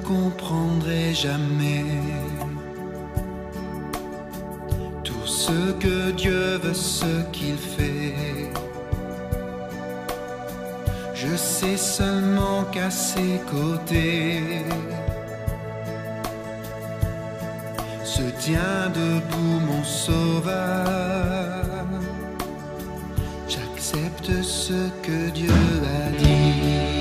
comprendrai jamais tout ce que Dieu veut, ce qu'il fait. Je sais seulement qu'à ses côtés se tient debout mon sauveur. J'accepte ce que Dieu a dit.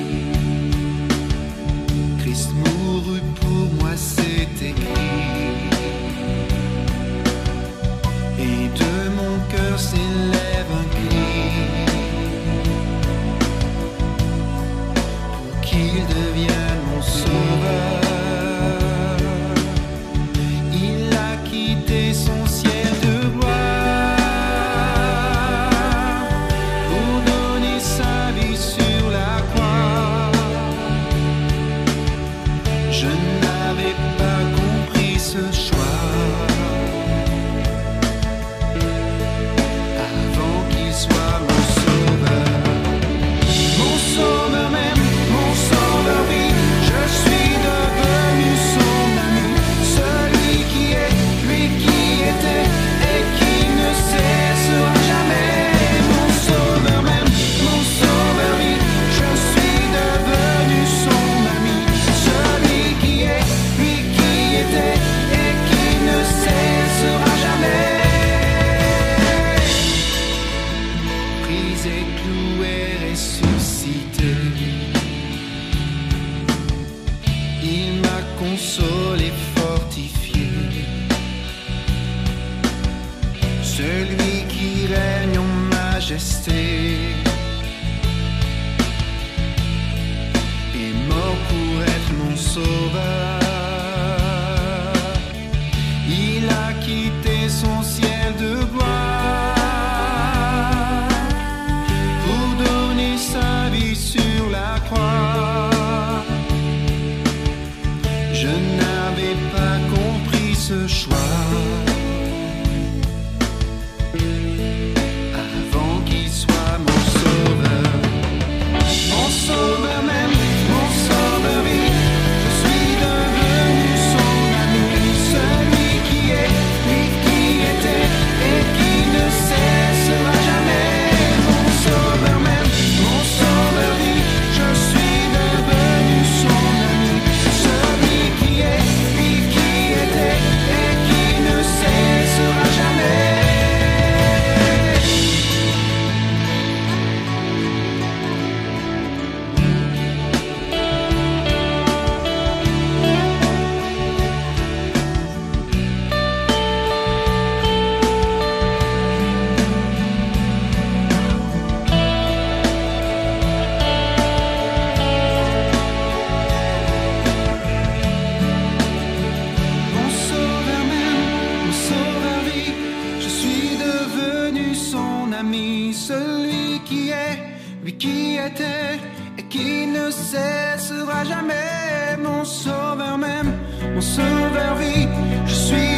Christ mourut pour moi, c'est écrit. Et de mon cœur s'élève un cri pour qu'il devienne mon sauveur. Il a quitté son ciel de gloire pour donner sa vie sur la croix. Je n'avais pas compris ce choix avant qu'il soit mon sauveur. Mon sauveur même, mon sauveur oui, je suis devenu son ami. Celui qui est, lui qui était et qui ne cessera jamais. Mon sauveur même, mon sauveur oui, je suis devenu son ami. Celui qui est, lui qui était et qui ne cessera jamais. Pris et cloué, ressuscité, il m'a consolé, fortifié. Celui qui règne en majesté est mort pour être mon sauveur. Il a quitté son ciel de gloire pour donner sa vie sur la croix. Je n'avais pas compris ce choix avant qu'il soit mon sauveur. Mon sauveur même, mon sauveur oui, je suis devenu son ami. Celui qui est, lui qui était et qui ne cessera jamais. Mon sauveur même, mon sauveur oui, je suis devenu son ami. Celui qui est, lui qui était et qui ne cessera jamais. Mon sauveur même, mon sauveur oui, je suis devenu son ami. Celui qui est, lui qui était et qui ne cessera jamais. Mon sauveur même, mon sauveur oui, je suis